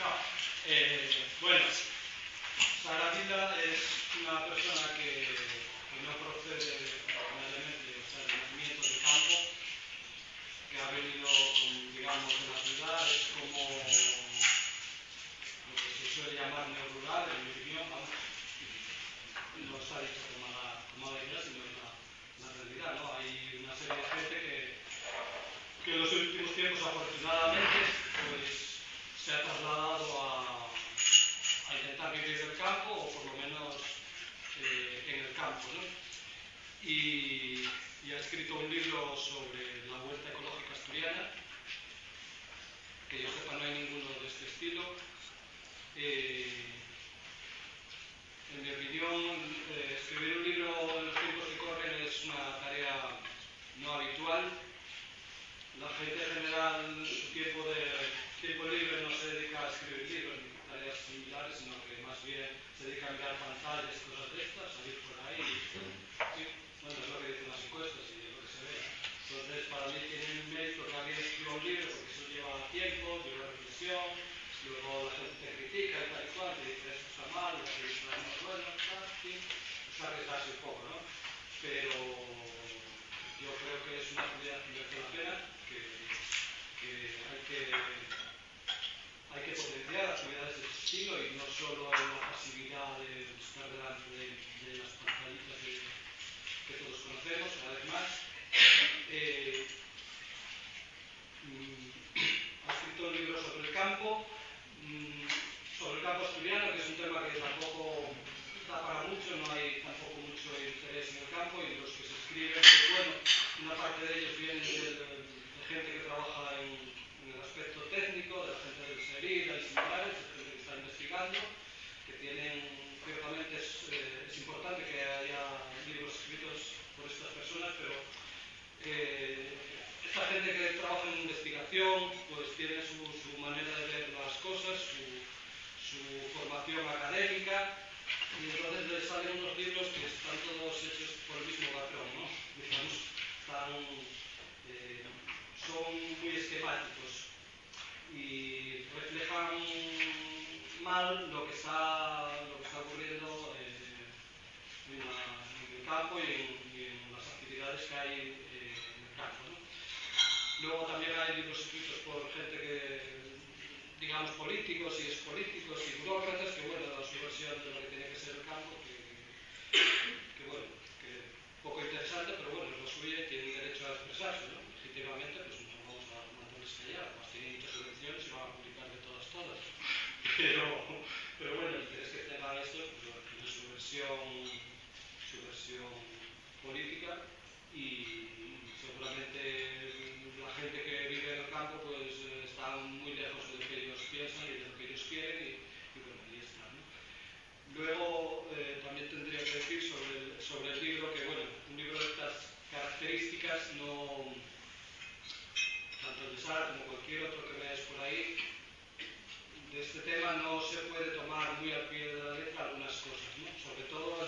Bueno, Saravila es una persona que no procede originariamente, o sea, de nacimiento del campo, que ha venido, digamos, de la ciudad. Es como lo que se suele llamar neorrural, en mi opinión, vamos. No está dicho como la idea, sino la realidad, ¿no? Hay una serie de gente que en los últimos tiempos, afortunadamente, pues se ha trasladado a intentar vivir del campo, o por lo menos en el campo, ¿no? Y ha escrito un libro sobre la huerta ecológica asturiana, que yo sepa no hay ninguno de este estilo. En mi opinión, escribir un libro en los tiempos que corren es una tarea no habitual. La gente en general, en su tiempo libre, no se dedica a escribir libros ni tareas similares, sino que más bien se dedica a mirar pantallas y cosas de estas, salir por ahí. Sí, bueno, es lo que dicen las encuestas y lo que se ve. Entonces, para mí tiene un mérito que alguien escriba un libro, porque eso lleva tiempo, lleva reflexión, luego la gente te critica y tal y cual, te dice esto está mal, y te dice más bueno, tal, sí, es arriesgarse un poco, ¿no? Pero yo creo que es una actividad que merece la pena, que hay que potenciar actividades de ese estilo y no solo la pasividad de estar delante de las pantallitas que todos conocemos, cada vez más. Ha escrito un libro sobre el campo asturiano, que es un tema que tampoco da para mucho, no hay tampoco mucho interés en el campo, y los que se escriben, pues bueno, una parte de ellos vienen de gente que trabaja en el aspecto técnico, de la gente del SERIDA y similares, de gente que está investigando, que tienen, ciertamente es importante que haya libros escritos por estas personas, pero esta gente que trabaja en investigación pues tiene su manera de ver las cosas, su formación académica, y entonces les salen unos libros que están todos hechos por el mismo patrón, ¿no? Digamos, son muy esquemáticos y reflejan mal lo que está ocurriendo en el campo y en las actividades que hay en el campo, ¿no? Luego también hay libros escritos por gente que, digamos, políticos y expolíticos y burócratas, que bueno, dan su versión de lo que tiene que ser el campo, que bueno, que poco interesante, pero bueno, es lo suyo y tienen derecho a expresarse, ¿no? Legítimamente, pues no vamos a mandarles callar, pues tienen muchas subvenciones y van a publicar de todas. Pero bueno, el interés que tenga esto, pues bueno, tiene su versión política, y seguramente la gente que vive en el campo pues está muy lejos de lo que ellos piensan y de lo que ellos quieren, y bueno, ahí está, ¿no? Luego también tendría que decir sobre el libro que, bueno, un libro de estas características, no, tanto el de Sara como cualquier otro que veáis por ahí, de este tema no se puede tomar muy al pie de la letra algunas cosas, ¿no? Sobre todo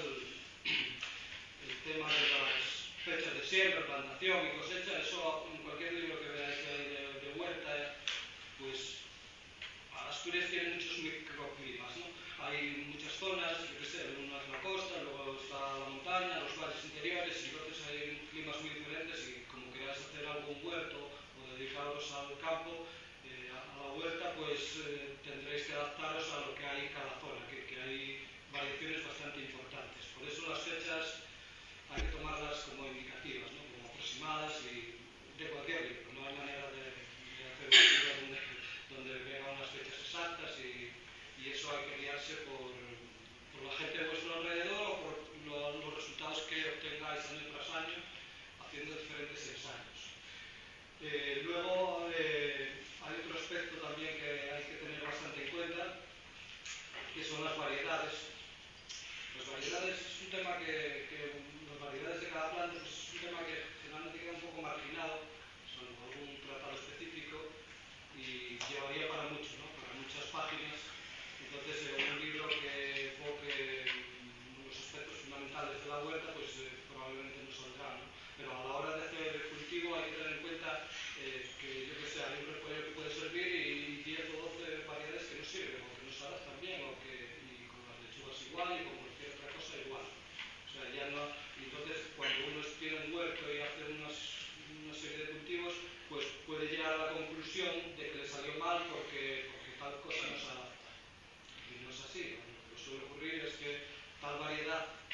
el tema de las fechas de siembra, plantación y cosecha. Eso en cualquier libro que veáis de huerta, pues Asturias tiene muchos microclimas, ¿no? Hay muchas zonas, yo qué sé, una es la costa, luego está la montaña, los valles interiores, y entonces hay climas muy diferentes, y como queráis hacer algún huerto o dedicaros al campo, a la huerta, pues tendréis que adaptaros a lo que hay en cada zona, que hay variaciones bastante importantes. Por eso las fechas hay que tomarlas como indicativas, ¿no? Como aproximadas, y de cualquier libro. No hay manera de hacer un libro donde vengan unas fechas exactas, y eso hay que guiarse por la gente de vuestro alrededor o por los resultados que obtengáis año tras año haciendo diferentes ensayos. Luego hay otro aspecto también que hay que tener bastante en cuenta, que son las variedades. Las variedades es un tema las variedades de cada planta pues es un tema que generalmente queda un poco marginado, son algún tratado específico, y llevaría para mucho, ¿no? Para muchas páginas. Entonces un libro que enfoque los aspectos fundamentales de la huerta, pues probablemente no saldrá, ¿no? Pero a la hora de hacer el cultivo hay que tener en cuenta que, yo que sé, hay un repollo que puede servir y 10 o 12 variedades que no sirven,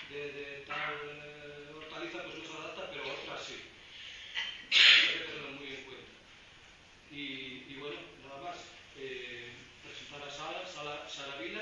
de tal hortaliza pues no se adapta, pero otras sí. Hay que tenerlo muy en cuenta. Y bueno, nada más. Presentar a Sara Vila,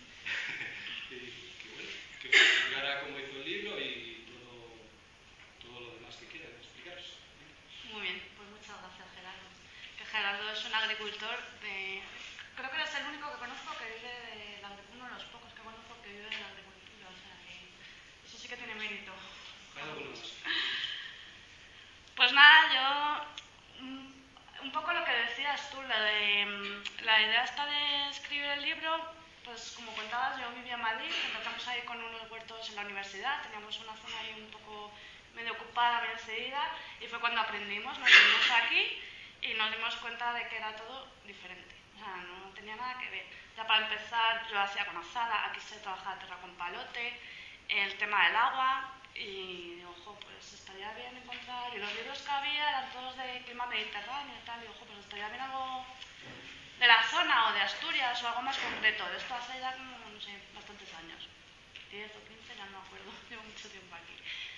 que bueno, que explicará cómo hizo el libro y todo lo demás que quiera explicaros. Muy bien, pues muchas gracias, Gerardo. Que Gerardo es un agricultor de... Creo que eres el único que conozco que vive de la agricultura, uno de los pocos que conozco que vive de la agricultura, o sea que eso sí que tiene mérito. Hay algunos más. Pues nada, yo un poco lo que decías tú, la idea esta de escribir el libro, pues como contabas, yo vivía en Madrid, empezamos ahí con unos huertos en la universidad, teníamos una zona ahí un poco medio ocupada, medio cedida, y fue cuando aprendimos, nos vinimos aquí y nos dimos cuenta de que era todo diferente, o sea, no tenía nada que ver. Ya para empezar, yo hacía con azada, aquí se trabaja tierra con palote, el tema del agua, y ojo, pues estaría bien encontrar, y los libros que había eran todos de clima mediterráneo y tal, y ojo, pues estaría bien algo de la zona o de Asturias o algo más concreto. De esto hace ya como, no sé, bastantes años, 10 o 15, ya no me acuerdo, llevo mucho tiempo aquí.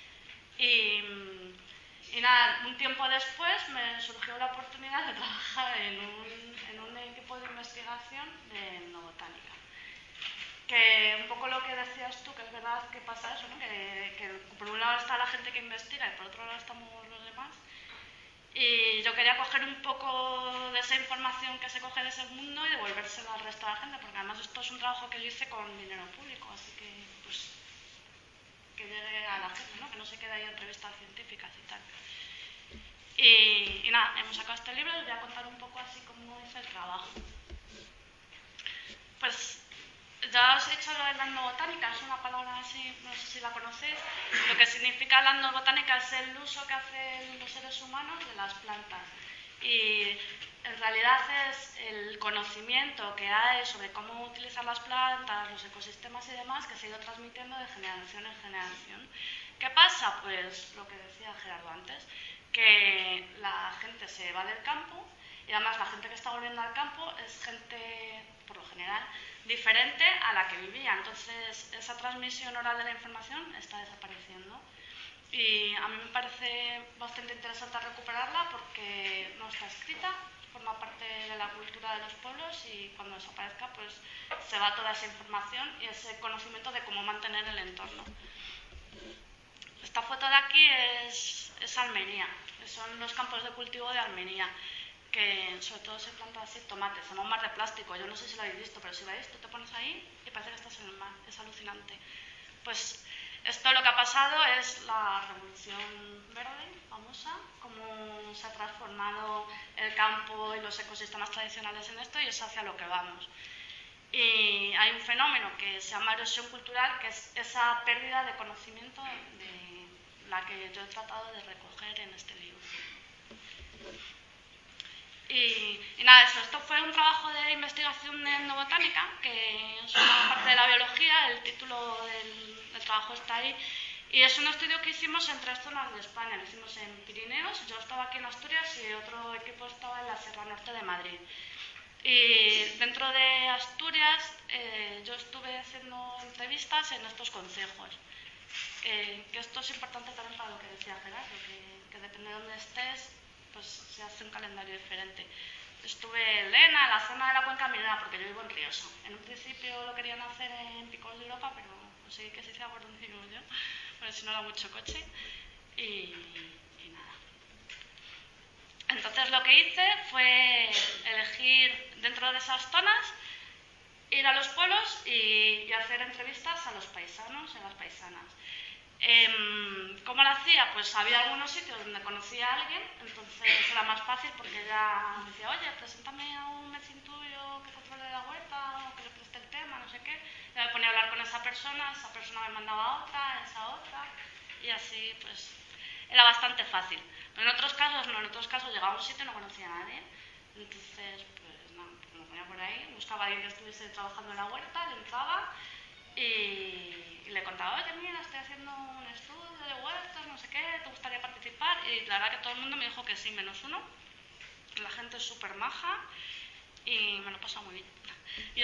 Y nada, un tiempo después me surgió la oportunidad de trabajar en un equipo de investigación de etnobotánica. Que un poco lo que decías tú, que es verdad que pasa eso, ¿no? Que por un lado está la gente que investiga y por otro lado estamos los demás. Y yo quería coger un poco de esa información que se coge de ese mundo y devolvérsela al resto de la gente, porque además esto es un trabajo que yo hice con dinero público, así que pues que llegue a la gente, ¿no? Que no se quede ahí en revistas científicas y tal. Y nada, hemos sacado este libro y os voy a contar un poco así cómo hice el trabajo. Pues ya os he dicho lo de la etnobotánica, es una palabra así, no sé si la conocéis. Lo que significa la etnobotánica es el uso que hacen los seres humanos de las plantas. Y en realidad es el conocimiento que hay sobre cómo utilizar las plantas, los ecosistemas y demás, que se ha ido transmitiendo de generación en generación. ¿Qué pasa? Pues lo que decía Gerardo antes, que la gente se va del campo y además la gente que está volviendo al campo es gente, por lo general, diferente a la que vivía. Entonces, esa transmisión oral de la información está desapareciendo. Y a mí me parece bastante interesante recuperarla porque no está escrita, forma parte de la cultura de los pueblos y cuando desaparezca pues se va toda esa información y ese conocimiento de cómo mantener el entorno. Esta foto de aquí es Almería, son los campos de cultivo de Almería, que sobre todo se planta así tomates, en un mar de plástico. Yo no sé si lo habéis visto, pero si veis, tú te pones ahí y parece que estás en el mar, es alucinante. Pues esto lo que ha pasado es la revolución verde, famosa, cómo se ha transformado el campo y los ecosistemas tradicionales en esto y es hacia lo que vamos. Y hay un fenómeno que se llama erosión cultural, que es esa pérdida de conocimiento de la que yo he tratado de recoger en este libro. Y nada, esto fue un trabajo de investigación de etnobotánica, que es una parte de la biología, el título del trabajo está ahí, y es un estudio que hicimos en 3 zonas de España. Lo hicimos en Pirineos, yo estaba aquí en Asturias y otro equipo estaba en la Sierra Norte de Madrid. Y dentro de Asturias yo estuve haciendo entrevistas en estos concejos. Que esto es importante también para lo que decía Gerardo, que depende de dónde estés, pues se hace un calendario diferente. Estuve en Lena, en la zona de la Cuenca Minera, porque yo vivo en Riosa. En un principio lo querían hacer en Picos de Europa, pero conseguí que se hiciera por donde vivo yo, porque si no era mucho coche. Y nada. Entonces lo que hice fue elegir dentro de esas zonas, ir a los pueblos y hacer entrevistas a los paisanos y a las paisanas. ¿Cómo lo hacía? Pues había algunos sitios donde conocía a alguien, entonces era más fácil porque ella me decía, oye, preséntame a un vecino tuyo que controle la huerta o que le preste el tema, no sé qué. Ya me ponía a hablar con esa persona me mandaba a otra, esa otra, y así pues era bastante fácil. Pero en otros casos no, en otros casos llegaba a un sitio y no conocía a nadie, entonces pues nada, pues me ponía por ahí, buscaba a alguien que estuviese trabajando en la huerta, le entraba y le contaba, oye, mira, estoy haciendo un estudio de huertos, no sé qué, ¿te gustaría participar? Y la verdad que todo el mundo me dijo que sí, menos uno. La gente es súper maja y me lo he pasado muy bien. Y esto lo hice en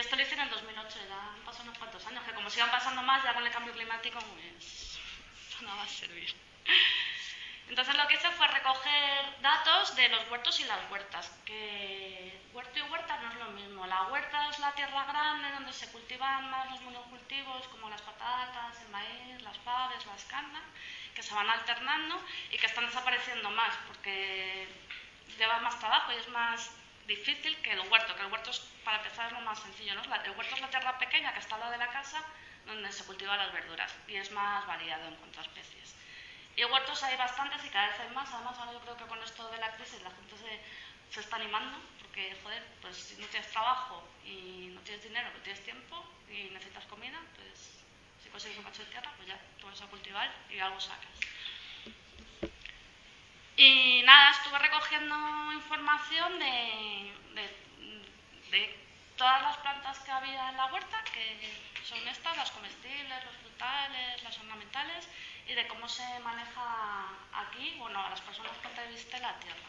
el 2008, ya han pasado unos cuantos años, que como sigan pasando más, ya con el cambio climático, pues no va a servir. Entonces lo que hice fue recoger datos de los huertos y las huertas, que huerto y huerta no es lo mismo. La huerta es la tierra grande donde se cultivan más los monocultivos como las patatas, el maíz, las faves, las cañas, que se van alternando y que están desapareciendo más porque lleva más trabajo y es más difícil que el huerto es, para empezar, es lo más sencillo, ¿no? El huerto es la tierra pequeña que está al lado de la casa donde se cultivan las verduras y es más variado en cuanto a especies. Y huertos hay bastantes y cada vez hay más. Además, ahora yo creo que con esto de la crisis la gente se está animando porque, joder, pues si no tienes trabajo y no tienes dinero, pero tienes tiempo y necesitas comida, pues si consigues un cacho de tierra, pues ya te vas a cultivar y algo sacas. Y nada, estuve recogiendo información de todas las plantas que había en la huerta, que son estas, las comestibles, los frutales, las ornamentales, y de cómo se maneja aquí, bueno, a las personas que entrevisté la tierra.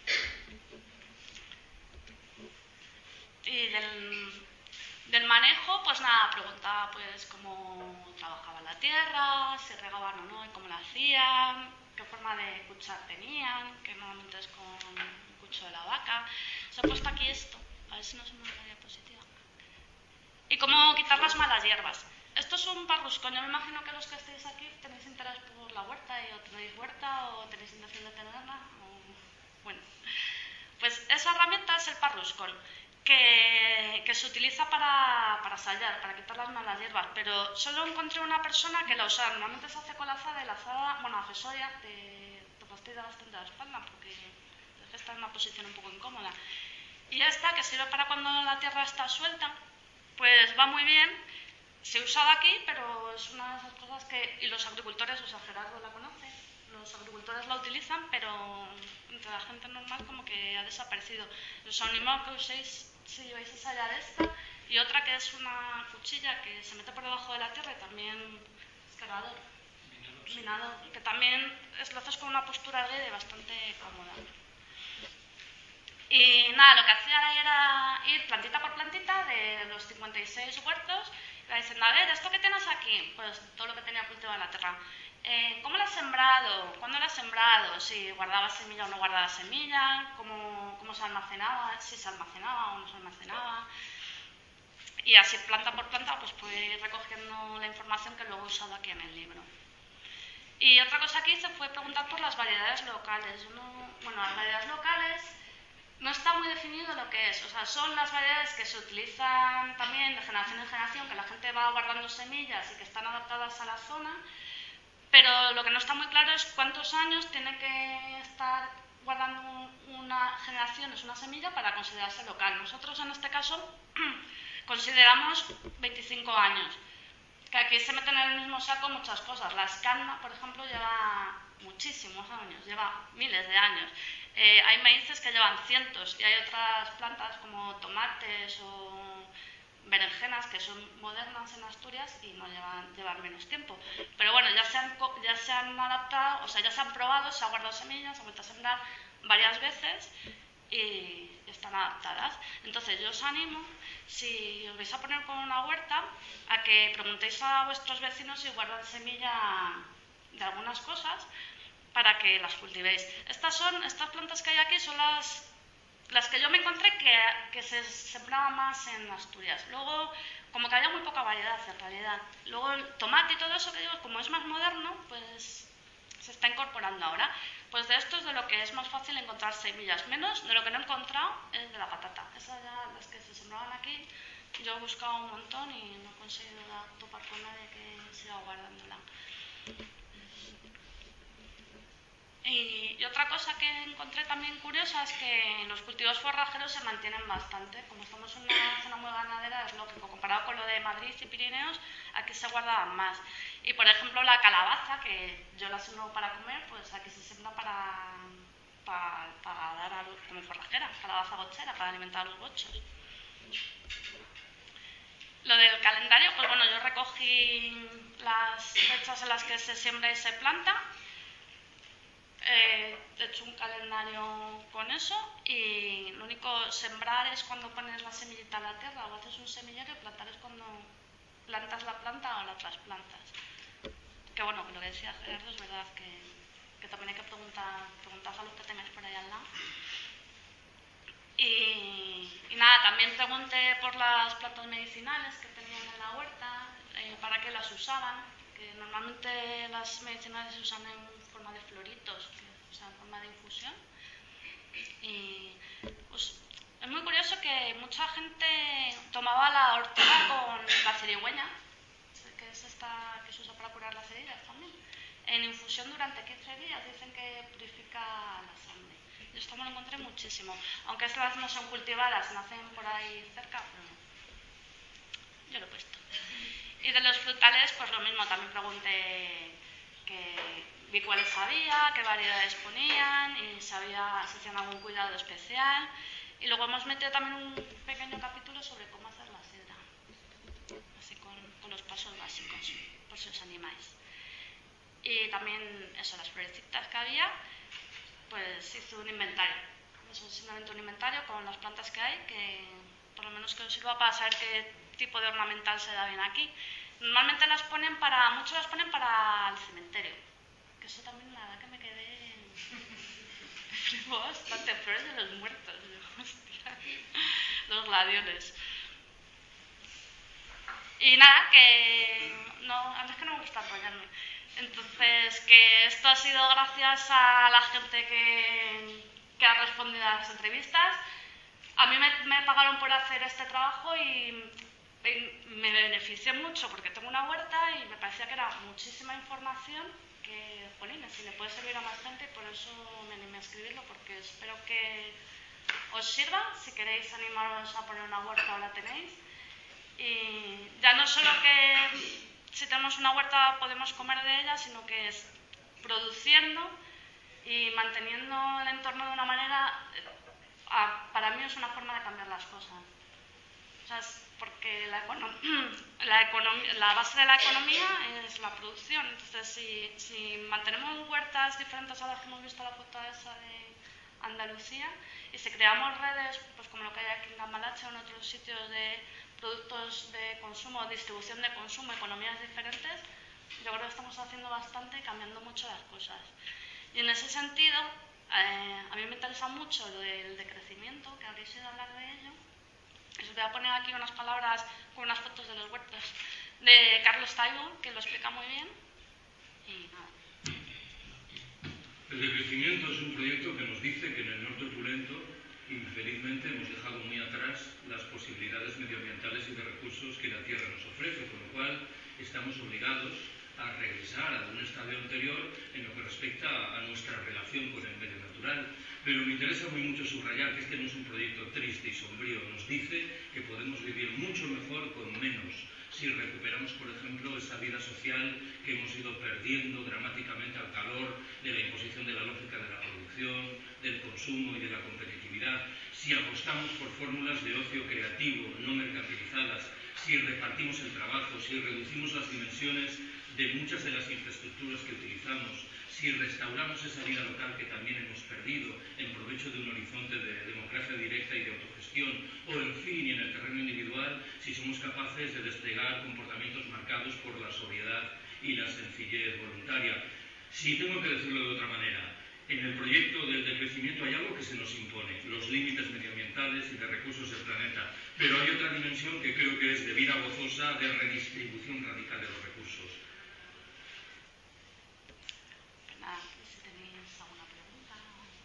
Y del manejo, pues nada, preguntaba pues cómo trabajaba la tierra, si regaban o no y cómo la hacían, qué forma de cuchar tenían, que normalmente es con un cucho de la vaca. Os he puesto aquí esto, a ver si no se me ve la diapositiva. Y cómo quitar las malas hierbas. Esto es un parruscón. Yo me imagino que los que estéis aquí tenéis interés por la huerta y o tenéis huerta o tenéis intención de tenerla. Bueno, pues esa herramienta es el parruscón, que se utiliza para sallar, para quitar las malas hierbas, pero solo encontré una persona que la usa. Normalmente se hace con la azada y la azada, bueno, accesoria, te fastidia bastante la espalda porque está en una posición un poco incómoda. Y esta, que sirve para cuando la tierra está suelta, pues va muy bien. Se usa aquí, pero es una de esas cosas que... Y los agricultores, o sea, Gerardo la conoce, los agricultores la utilizan, pero entre la gente normal como que ha desaparecido. Os animo a que uséis, si vais a ensayar esta, y otra que es una cuchilla que se mete por debajo de la tierra y también es cargador, minador, que también lo haces con una postura de bastante cómoda. Y nada, lo que hacía era ir plantita por plantita de los 56 huertos, iba diciendo, a ver, ¿esto que tienes aquí? Pues todo lo que tenía cultivado en la tierra. ¿Cómo lo has sembrado? ¿Cuándo lo has sembrado? Si guardaba semilla o no guardaba semilla, cómo se almacenaba, si se almacenaba o no se almacenaba. Y así planta por planta pues fui recogiendo la información que luego he usado aquí en el libro. Y otra cosa que hice fue preguntar por las variedades locales. Las variedades locales no está muy definido lo que es, o sea, son las variedades que se utilizan también de generación en generación, que la gente va guardando semillas y que están adaptadas a la zona, pero lo que no está muy claro es cuántos años tiene que estar guardando una generación, es una semilla, para considerarse local. Nosotros en este caso consideramos 25 años, que aquí se meten en el mismo saco muchas cosas. La escalma, por ejemplo, lleva muchísimos años, lleva miles de años. Hay maíces que llevan cientos y hay otras plantas como tomates o berenjenas que son modernas en Asturias y no llevan menos tiempo. Pero bueno, ya se han adaptado, o sea, ya se han probado, se ha guardado semillas, se ha vuelto a sembrar varias veces y están adaptadas. Entonces yo os animo, si os vais a poner con una huerta, a que preguntéis a vuestros vecinos si guardan semilla de algunas cosas para que las cultivéis. Estas plantas que hay aquí son las que yo me encontré que se sembraban más en Asturias. Luego, como que había muy poca variedad en realidad. Luego el tomate y todo eso que digo, como es más moderno, pues se está incorporando ahora. Pues de esto es de lo que es más fácil encontrar semillas. Menos de lo que no he encontrado es de la patata. Esas ya, las que se sembraban aquí, yo he buscado un montón y no he conseguido topar con nadie que siga guardándola. Y otra cosa que encontré también curiosa es que los cultivos forrajeros se mantienen bastante. Como estamos en una zona muy ganadera, es lógico. Comparado con lo de Madrid y Pirineos, aquí se guardaban más. Y por ejemplo la calabaza, que yo la siembro para comer, pues aquí se siembra para dar como forrajera, calabaza gochera, para alimentar a los gochos. Lo del calendario, pues bueno, yo recogí las fechas en las que se siembra y se planta. He hecho un calendario con eso y lo único, sembrar es cuando pones la semillita a la tierra o haces un semillero, y plantar es cuando plantas la planta o la trasplantas. Que bueno, lo que decía Gerardo es verdad que también hay que preguntar a los que tengáis por ahí al lado. Y nada, también pregunté por las plantas medicinales que tenían en la huerta, para qué las usaban, que normalmente las medicinales se usan en forma de floritos, o sea, en forma de infusión. Y pues es muy curioso que mucha gente tomaba la ortiga con la cirigüeña, que es esta que se usa para curar las heridas también, en infusión durante 15 días. Dicen que purifica la sangre. Yo esto me lo encontré muchísimo. Aunque estas no son cultivadas, nacen por ahí cerca, pero yo lo he puesto. Y de los frutales, pues lo mismo. También pregunté, vi cuáles había, qué variedades ponían y si hacían algún cuidado especial. Y luego hemos metido también un pequeño capítulo sobre cómo hacer la sidra, así con los pasos básicos, por si os animáis. Y también eso, las florecitas que había, pues hice un inventario. Eso, simplemente un inventario con las plantas que hay, que por lo menos que os sirva para saber qué tipo de ornamental se da bien aquí. Normalmente muchos las ponen para el cementerio, que eso también la verdad que me quedé flipó bastante. Flores de los muertos, hostia, los gladioles. Y nada, que no, a mí es que no me gusta enrollarme. Entonces, que esto ha sido gracias a la gente que ha respondido a las entrevistas. A mí me pagaron por hacer este trabajo y me beneficié mucho porque tengo una huerta y me parecía que era muchísima información que, jolines, si le puede servir a más gente, y por eso me animé a escribirlo, porque espero que os sirva. Si queréis animaros a poner una huerta o la tenéis. Y ya no solo que si tenemos una huerta podemos comer de ella, sino que es produciendo y manteniendo el entorno de una manera, para mí es una forma de cambiar las cosas. O sea, porque la base de la economía es la producción. Entonces, si mantenemos huertas diferentes a las que hemos visto la foto esa de Andalucía, y si creamos redes, pues como lo que hay aquí en Cambalache o en otros sitios de productos de consumo, distribución de consumo, economías diferentes, yo creo que estamos haciendo bastante y cambiando mucho las cosas. Y en ese sentido, a mí me interesa mucho lo del decrecimiento, que habréis oído hablar de ello. Os voy a poner aquí unas palabras con unas fotos de los huertos de Carlos Taibo, que lo explica muy bien. Y nada. El decrecimiento es un proyecto que nos dice que en el norte opulento, infelizmente, hemos dejado muy atrás las posibilidades medioambientales y de recursos que la tierra nos ofrece, con lo cual estamos obligados a regresar a un estadio anterior en lo que respecta a nuestra relación con el medio natural. Pero me interesa muy mucho subrayar que este no es un proyecto triste y sombrío. Nos dice que podemos vivir mucho mejor con menos si recuperamos, por ejemplo, esa vida social que hemos ido perdiendo dramáticamente al calor de la imposición de la lógica de la producción, del consumo y de la competitividad, si apostamos por fórmulas de ocio creativo, no mercantilizadas, si repartimos el trabajo, si reducimos las dimensiones de muchas de las infraestructuras que utilizamos, si restauramos esa vida local que también hemos perdido en provecho de un horizonte de democracia directa y de autogestión, o en fin, y en el terreno individual, si somos capaces de desplegar comportamientos marcados por la sobriedad y la sencillez voluntaria. Si tengo que decirlo de otra manera, en el proyecto del decrecimiento hay algo que se nos impone, los límites medioambientales y de recursos del planeta, pero hay otra dimensión que creo que es de vida gozosa, de redistribución radical de los recursos. Nada, si tenéis alguna pregunta.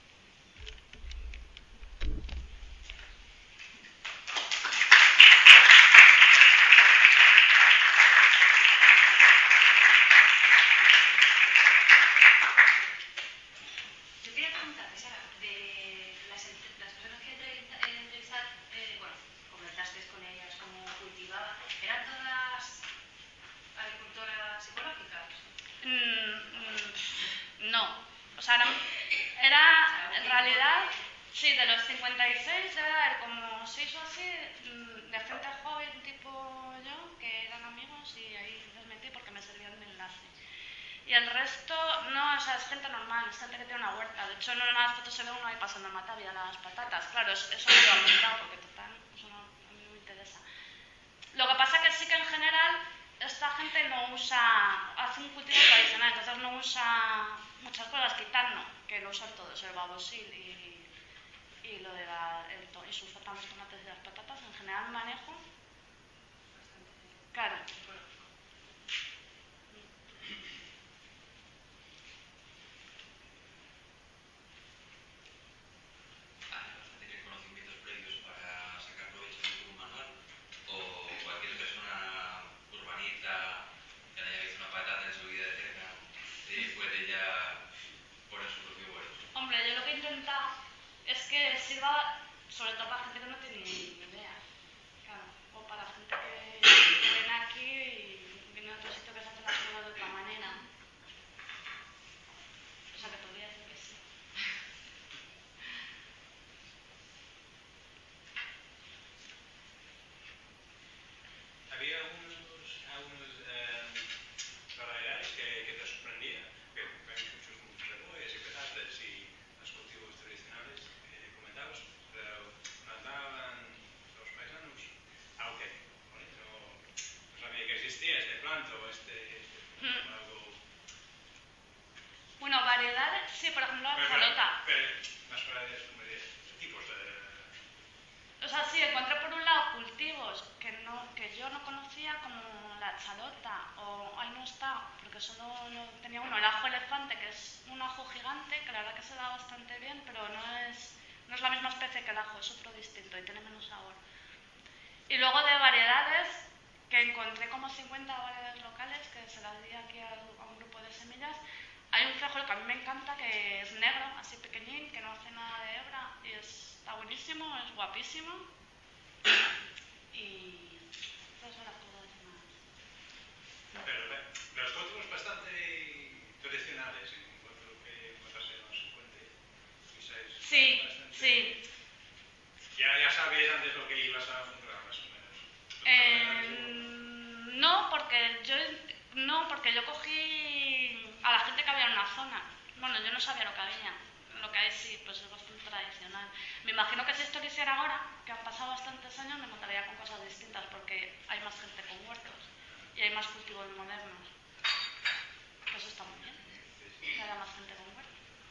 Yo quería preguntarte, Sara, de las personas que entrevistaste, bueno, comentaste con ellas cómo cultivaban, ¿eran todas agricultoras ecológicas? No, o sea, era en realidad, sí, de los 56 debe haber como 6 o así de gente joven tipo yo, que eran amigos, y ahí les metí porque me servían de enlace. Y el resto, no, o sea, es gente normal, es gente que tiene una huerta. De hecho, en una de las fotos se ve uno ahí pasando matavia las patatas. Claro, eso no lo he apuntado porque total, eso no, a mí no me interesa. Lo que pasa que sí que en general esta gente no usa, hace un cultivo tradicional, entonces no usa muchas cosas, quitando que lo usan todos, el babosil y lo de y sus los tomates y las patatas. En general manejo claro. ¿Tiene conocimientos previos para sacar provecho de un manual? ¿O cualquier persona urbanita que no haya visto una patata en su vida de cerca puede ya poner su propio huerto? Hombre, yo lo que he intentado es que sirva sobre todo para gente que no tiene ni idea. Claro, o para gente que viene aquí y viene a otro sitio que se hace las cosas de otra manera. O sea que podría decir que sí. Había algunos variedades que te sorprendían, que hay muchos cebollas y patatas y los cultivos tradicionales que comentabas, pero plantaban los paisanos algo que no sabía que existía este planto o algo. Bueno, variedades, sí, por ejemplo la chalota. Pero más variedades como de tipos de... O sea, sí, encontré por un lado cultivos que yo no conocía, como la chalota, o ahí no está, porque solo tenía uno, el ajo elefante, que es un ajo gigante, que la verdad que se da bastante bien, pero no es la misma especie que el ajo, es otro distinto y tiene menos sabor. Y luego de variedades, que encontré como 50 variedades locales, que se las di aquí a un grupo de semillas. Hay un frijol que a mí me encanta, que es negro, así pequeñín, que no hace nada de hebra, y está buenísimo, es guapísimo. Y esas son las cosas más. Pero los cultivos bastante tradicionales, en cuanto a lo que encontraste en los 56. Sí, bastante, sí. Ya sabías antes lo que ibas a encontrar, más o menos. No, porque yo cogí a la gente que había en una zona. Bueno, yo no sabía lo que había. Lo que hay sí, pues es bastante tradicional. Me imagino que si esto lo hiciera ahora, que han pasado bastantes años, me encontraría con cosas distintas porque hay más gente con huertos y hay más cultivos modernos. Eso está muy bien, que haya más gente con huertos.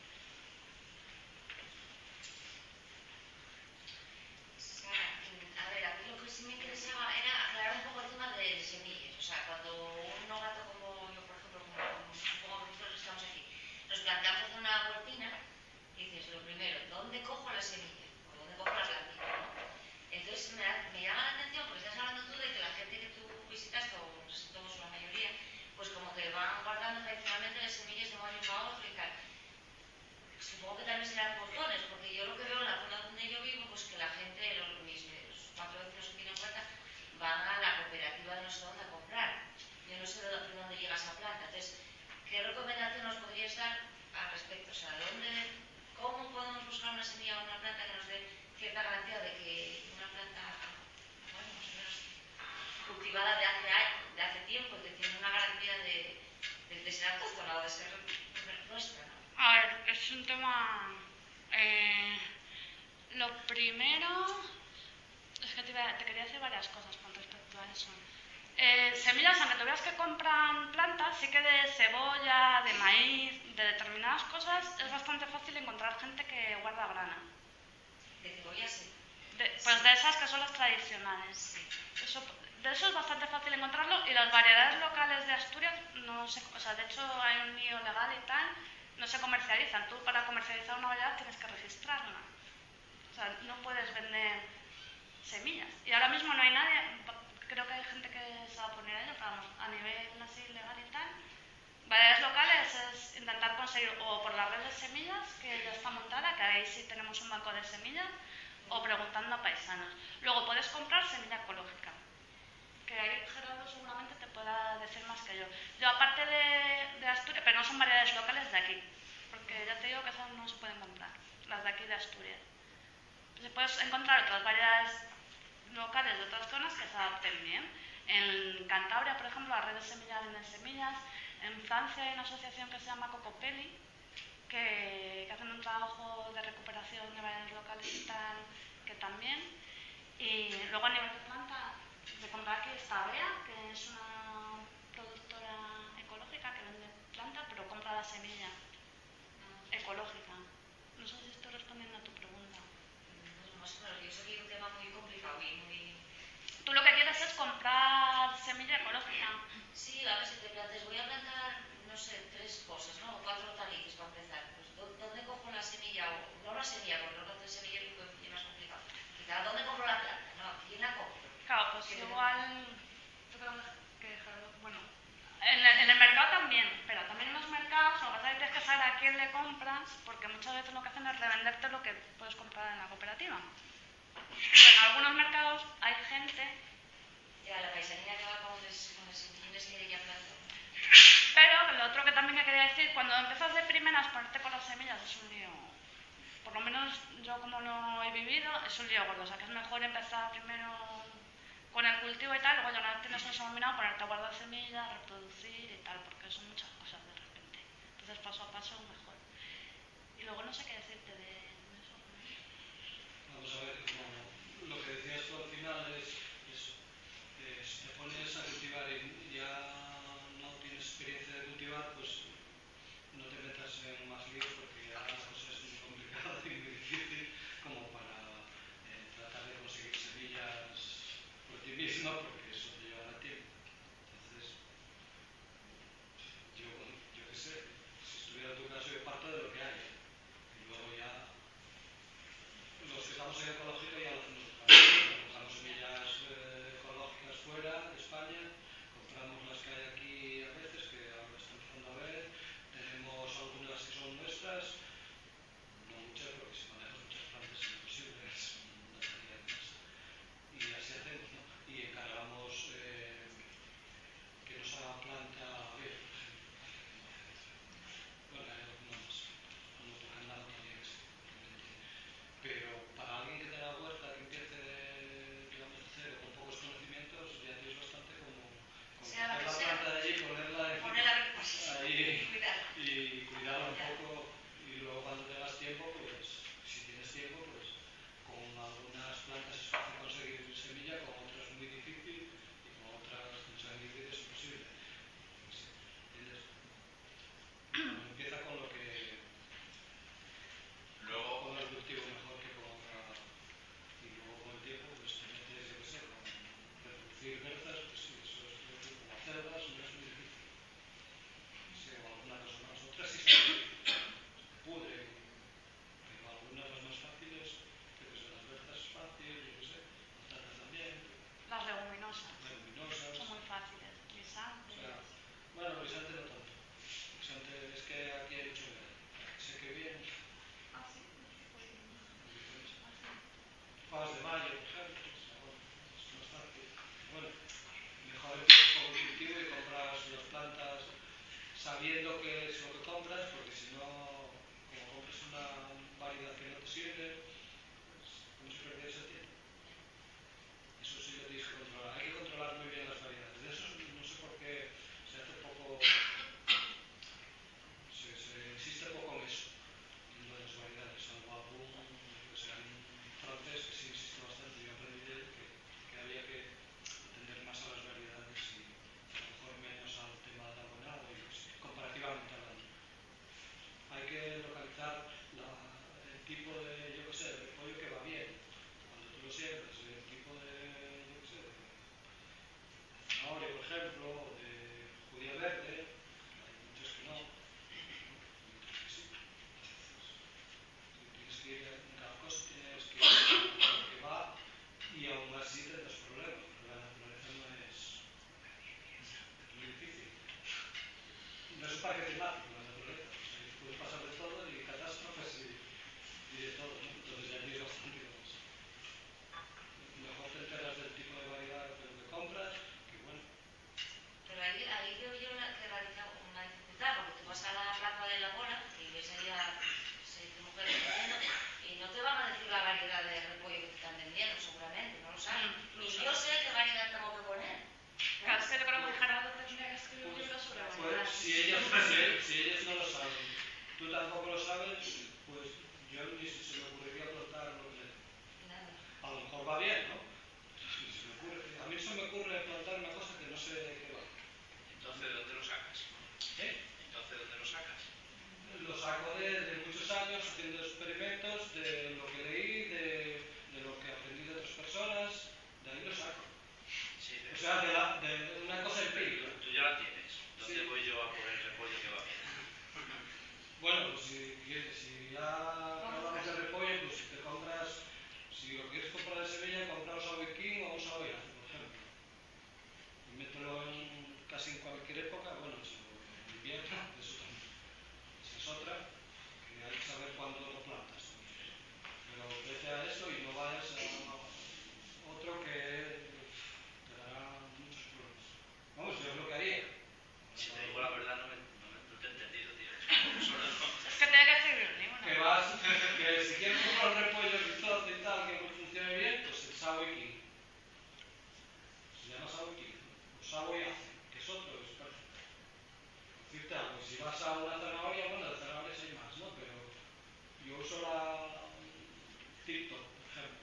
A ver, a mí lo que sí me interesaba era aclarar un poco el tema de semillas. O sea, cuando un novato como yo, por ejemplo, como nosotros estamos aquí, nos planteamos hacer una huertina, dices, lo primero, ¿dónde cojo la semilla? ¿O dónde cojo la plantita? ¿No? Entonces me llama la atención porque estás hablando tú de que la gente que tú visitaste, o no sé, todos o la mayoría, pues como que van guardando tradicionalmente las semillas de un año a otro y tal. Supongo que también serán por zonas, porque yo lo que veo en la zona donde yo vivo, pues que la gente, los 4 vecinos que tienen huerta, van a la cooperativa de no sé dónde a comprar. Yo no sé de dónde llega esa planta. Entonces, ¿qué recomendación nos podrías dar al respecto? O sea, ¿cómo podemos buscar una semilla o una planta que nos dé cierta garantía de que una planta, bueno, más o menos cultivada de hace tiempo, que tiene una garantía de ser autóctona o de ser nuestra, ¿no? A ver, es un tema... lo primero... Es que te quería decir varias cosas con respecto a eso. Semillas, aunque tuvieras que comprar plantas, sí que de cebolla, de maíz, de determinadas cosas, es bastante fácil encontrar gente que guarda grana. De cebolla sí. Pues de esas que son las tradicionales. De eso es bastante fácil encontrarlo, y las variedades locales de Asturias, no sé, o sea, de hecho hay un lío legal y tal, no se comercializan. Tú para comercializar una variedad tienes que registrarla. O sea, no puedes vender semillas. Y ahora mismo no hay nadie, creo que hay gente que se va a poner a ello, pero vamos, a nivel así legal y tal. Variedades locales es intentar conseguir o por la red de semillas, que ya está montada, que ahí sí tenemos un banco de semillas, o preguntando a paisanos. Luego puedes comprar semilla ecológica, que ahí Gerardo seguramente te pueda decir más que yo. Yo aparte de Asturias, pero no son variedades locales de aquí, porque ya te digo que esas no se pueden comprar, las de aquí de Asturias. Entonces puedes encontrar otras variedades locales de otras zonas que se adapten bien. En Cantabria, por ejemplo, la red de semillas venden semillas. En Francia hay una asociación que se llama Cocopelli, que hacen un trabajo de recuperación de variedades locales y tal, que también. Y luego a nivel de planta, de comprar aquí está Bea, que es una productora ecológica que vende planta, pero compra la semilla ecológica. No sé si estoy respondiendo a tu pregunta. Más o menos, yo sé que es un tema muy complicado y muy... Tú lo que quieres es comprar semilla ecológica. Sí, a ver si te planteas, voy a plantar, no sé, 3 cosas, ¿no? O 4 hortalizas para empezar. Pues, ¿dónde cojo la semilla? O no la semilla, porque no de semilla es más complicado. Quizá, ¿dónde compro la planta? No, ¿quién la compro? Claro, pues igual... Bueno, en el mercado también, pero también en los mercados lo que pasa es que tienes que saber a quién le compras, porque muchas veces lo que hacen es revenderte lo que puedes comprar en la cooperativa. Pero en algunos mercados hay gente... Ya, la paisanía que va con los semillines que ella planta. Pero lo otro que también te quería decir, cuando empiezas de primeras ponerte con las semillas es un lío. Por lo menos yo como lo he vivido, es un lío gordo. O sea que es mejor empezar primero con el cultivo y tal, luego ya una vez tienes eso dominado, ponerte a guardar semillas, reproducir y tal, porque son muchas cosas de repente. Entonces paso a paso mejor. Y luego no sé qué decirte de eso. Vamos a ver, como lo que decías tú al final es si te pones a cultivar y ya no tienes experiencia de cultivar, pues no te metas en más líos porque ya la cosa es muy complicada y muy difícil como para tratar de conseguir semillas por ti misma, porque eso te llevará tiempo. Entonces, yo qué sé, si estuviera en tu caso yo parto de lo que hay. Y luego ya los que estamos en ecológico ya lo hacemos de casa. Compramos semillas ecológicas fuera de España, compramos las que hay aquí a veces, que ahora está empezando a ver, tenemos algunas que son nuestras, no muchas porque si manejas muchas plantas es imposible, es una cantidad inmensa. Y así hacemos, ¿no? Y encargamos que nos hagan planta abierta, por ejemplo. Bueno, hay alguna más, no tocan nada también exactamente. Pero para alguien que tenga huerta, que empiece, digamos, de cero, con pocos conocimientos, ya tienes bastante como Sea la coger que la sea, planta de allí, ponerla ponerla a ver qué pasa. ahí Cuidado. y cuidarla un Ya. poco. Y luego cuando tengas tiempo, pues, si tienes tiempo, pues con algunas plantas es fácil conseguir semilla, con otras es muy difícil y con otras conseguir híbrido es imposible. ¿Entiendes? Uno empieza con lo que Luego, con el cultivo mejor que con otra. Y luego con el tiempo pues te metes, yo qué sé, con reproducir berzas, pues sí, eso es lo que como hacerlas no es muy difícil. No sé, o alguna cosa más. Otras sí son difíciles, se pudren, pero algunas las más fáciles, yo qué sé, las berzas es fácil, yo qué sé, patatas también, Las leguminosas. leguminosas. Son muy fáciles. O Guisantes. sea, bueno, guisante no tanto. Guisante es que aquí hay mucho verano. Para que seque bien, Ah, sí. Pavas de mayo, por ejemplo, o sea, bueno, es más fácil. Bueno, mejor empiezas con el cultivo y compras las plantas sabiendo qué es lo que compras, porque si no, como compras una variedad que no te sirve, pues como si perdieras el tiempo. Eso sí lo tienes que controlar. Hay que controlar muy bien las variedades. De eso no sé por qué se hace poco, se insiste poco en eso, en lo de las variedades. Salvo algún, o sea, hay un francés que sí insiste bastante, yo aprendí de él que había que atender más a las variedades y a lo mejor menos al tema del abonado y comparativamente hablando. Hay que localizar el tipo de, yo qué sé, de repollo que va bien. Cuando tú lo siembras, el tipo de, yo qué sé, de zanahoria, por ejemplo, o de judía verde, hay muchas que no, y otras que sí. Entonces, tienes que ir en cada cosa, tienes que ir a lo que va y aún así tendrás problemas, porque la naturaleza no es muy difícil. No es un parque temático la naturaleza, o sea, que puede pasar de todo y catástrofes y de todo, ¿no? Entonces ya tienes bastante con eso. Mejor te enteras del tipo de variedad de lo que compras, que bueno, plantas en cualquier época, bueno, en invierno, eso también. Esa es otra, que hay que saber cuándo lo plantas. Pero vete a eso y no vayas a otro que te dará muchos problemas. Vamos, yo es lo que haría. Si te digo la verdad, no te he entendido, tío. Es que tiene que escribir un libro. Que si quieres comprar un repollo risotto y tal, que funcione bien, pues el Savoy King. Se llama Savoy King, o Savoy Ace, que es otro, es perfecto. Decirte algo, si vas a una zanahoria, bueno, de zanahorias hay más, ¿no? Pero yo uso la TikTok, por ejemplo.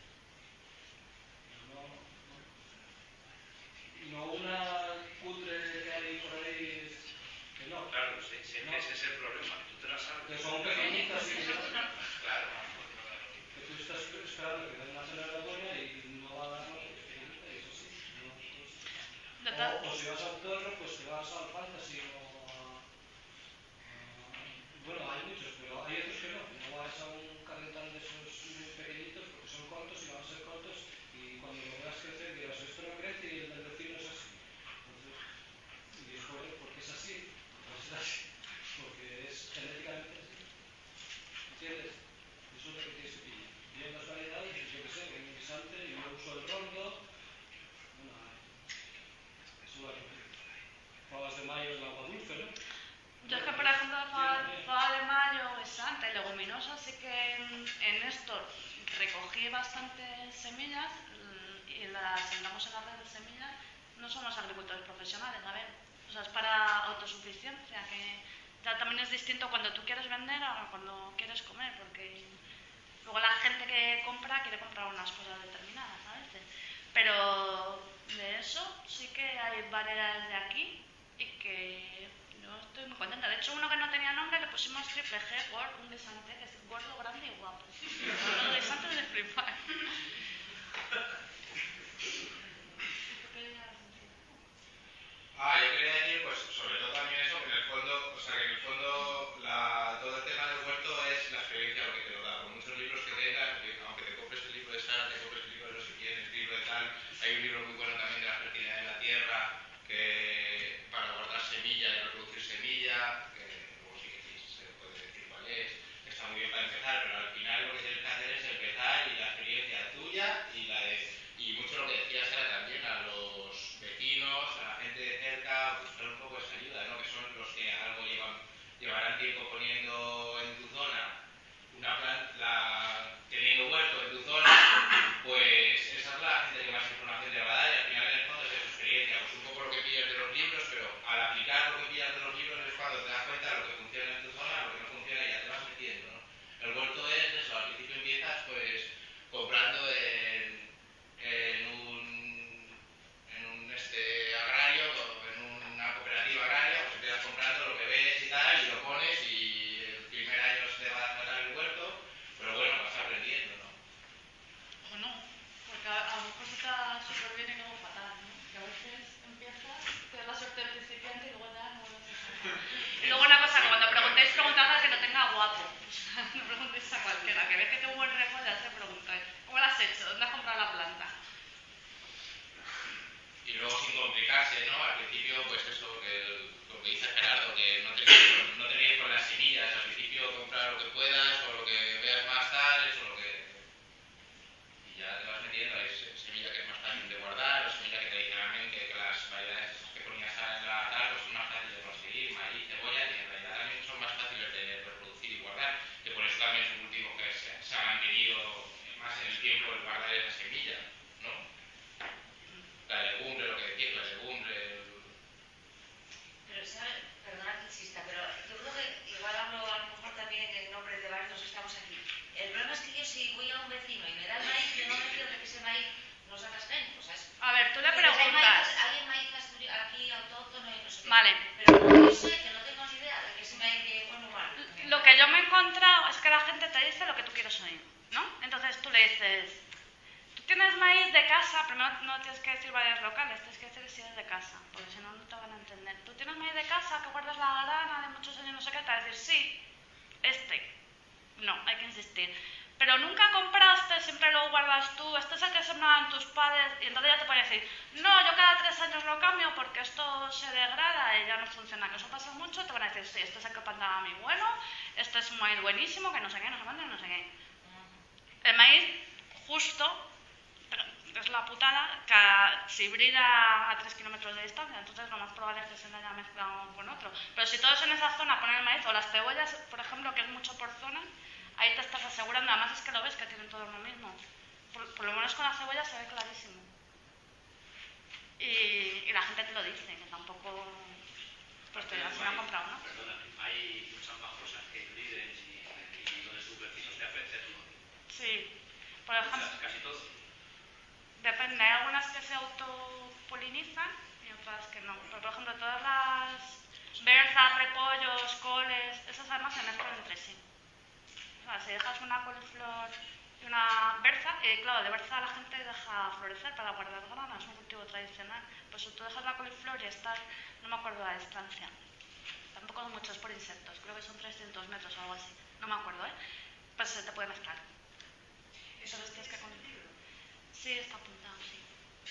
No una cutre que hay por ahí, que no. Claro, sí, ese es el problema. Tú te la sabes. Que son pequeñitas y que Claro. tú estás esperando que den una aceleradora y no va a dar lo que es pequeñita y eso sí. O si vas al Torro, pues te vas al Fantasy o a... Bueno, hay muchos, pero hay otros que no. No vas a un carretón de esos muy pequeñitos porque son cortos y van a ser cortos y cuando lo veas crecer dirás, esto no crece y el del vecino es así. Entonces, y es porque es así, va a ser así, porque es genéticamente así. ¿Entiendes? Eso es lo que tienes que pillar. Bien las variedades, pues yo que sé, en guisante, y yo uso el rondo. Bueno, eso va a repetir. Fabas de mayo es el agua dulce, ¿no? Yo es que, por ejemplo, fava de mayo, santa y leguminosa, sí que en esto recogí bastantes semillas y las sembramos en la red de semillas. No somos agricultores profesionales, a ver. O sea, es para autosuficiencia, que ya también es distinto cuando tú quieres vender a cuando quieres comer, porque luego la gente que compra quiere comprar unas cosas determinadas a veces. Pero de eso sí que hay variedades de aquí y que yo estoy muy contenta. De hecho, uno que no tenía nombre le pusimos triple G por un guisante que es gordo, grande y guapo. Los guisantes de flipar. Yo quería decir, pues, sobre todo también eso, que en el fondo, o sea, que en el fondo todo el tema del huerto es la experiencia lo que te lo da. Con muchos libros que tengas, aunque te compres el libro de Sara, te compres el libro de no sé quién, el libro de tal, hay un libro muy bueno también de la fertilidad de la tierra, que para guardar semilla y reproducir semilla, que luego sí que sí, se puede decir cuál es, que está muy bien para empezar, pero al final lo que tienes que hacer es empezar y la experiencia tuya y mucho lo que decía Sara también, a los vecinos, a la gente de cerca, buscar un poco esa ayuda, ¿no? Que son los que algo llevarán tiempo poniendo en tu zona una planta, teniendo huerto en tu zona, pues esa es la gente que más información te va a dar y al final en el fondo es de su experiencia, pues un poco lo que pillas de los libros, pero al aplicar lo que pillas de los libros es cuando te das cuenta de lo que funciona en tu zona, lo que no funciona y ya te vas metiendo, ¿no? El huerto es eso, al principio empiezas pues comprando en un agrario o en una cooperativa agraria, pues empiezas comprando lo que ves y tal, y lo pones y el primer año se te va a tratar el huerto, pero bueno, vas aprendiendo, ¿no? O no, porque a lo mejor se te da súper bien y luego fatal, ¿no? Que a veces empiezas, te da la suerte del principiante y luego ya no lo haces nada. Y luego una cosa, que cuando preguntéis, preguntad al que lo tenga guapo. No preguntéis a cualquiera, que ve que tengo un buen repollo, ya se preguntáis. ¿Cómo lo has hecho? ¿Dónde has comprado la planta? Y luego sin complicarse, ¿no? Al principio, pues eso, lo que dice Gerardo, que no tenéis con las semillas, al principio comprar lo que puedas o lo que veas más tal, eso lo que... Y ya te vas metiendo, hay semilla que es más fácil de guardar, o semilla que tradicionalmente, que las variedades que ponías en la tal, pues son más fáciles de conseguir, maíz, cebolla, y en realidad también son más fáciles de reproducir y guardar, que por eso también es un cultivo que se ha mantenido más en el tiempo el guardar esa semilla, ¿no? La legumbre, lo que decías, la legumbre... Pero, ¿sabes? Perdona que insista, pero yo creo que igual hablo a lo mejor también en nombre de varios los que estamos aquí. El problema es que yo si voy a un vecino y me da el maíz, yo no me fío de que ese maíz no sea castaño, o sea, A ver, tú le hay maíz, preguntas. hay maíz aquí autóctono y no sé qué. Vale. Pero yo sé que no tengo ni idea de que ese maíz es bueno o malo. Lo que yo me he encontrado es que la gente te dice lo que tú quieres oír, ¿no? Entonces tú le dices, tú tienes maíz de casa, primero no tienes que decir variedades locales, tienes que decir si es de casa, porque si no, no te van a entender. Tú tienes maíz de casa, que guardas la grana de muchos años, no sé qué, te va a decir, sí, no, hay que insistir. pero nunca compraste, siempre lo guardas tú, este es el que sembraban tus padres, y entonces ya te pueden decir, no, yo cada 3 años lo cambio porque esto se degrada y ya no funciona, que eso pasa mucho, te van a decir, sí, este es el que plantaba mi abuelo, este es un maíz buenísimo, que no sé qué, no sé cuándo, no sé qué. El maíz justo, pero es la putada, que si brilla a 3 kilómetros de distancia, entonces lo más probable es que se le haya mezclado con otro. Pero si todos en esa zona ponen el maíz, o las cebollas, por ejemplo, que es mucho por zona, ahí te estás asegurando, además es que lo ves que tienen todo lo mismo. Por lo menos con la cebolla se ve clarísimo. Y la gente te lo dice, que tampoco... Pues te dirán si lo han comprado, ¿no? Perdona, hay muchas más cosas que hibriden y donde sus vecinos te afecten. Sí. Por ejemplo, Casi todos. depende, hay algunas que se autopolinizan y otras que no. Pero, por ejemplo, todas las berzas, repollos, coles, esas además se mezclan entre sí. O sea, si dejas una coliflor y una berza, claro, de berza la gente deja florecer para guardar grana, es un cultivo tradicional. Pues si tú dejas la coliflor y estás, no me acuerdo la distancia, tampoco son muchos por insectos, creo que son 300 metros o algo así, no me acuerdo, pues se te puede mezclar. Entonces tienes que conducirlo. Sí, está apuntado, sí.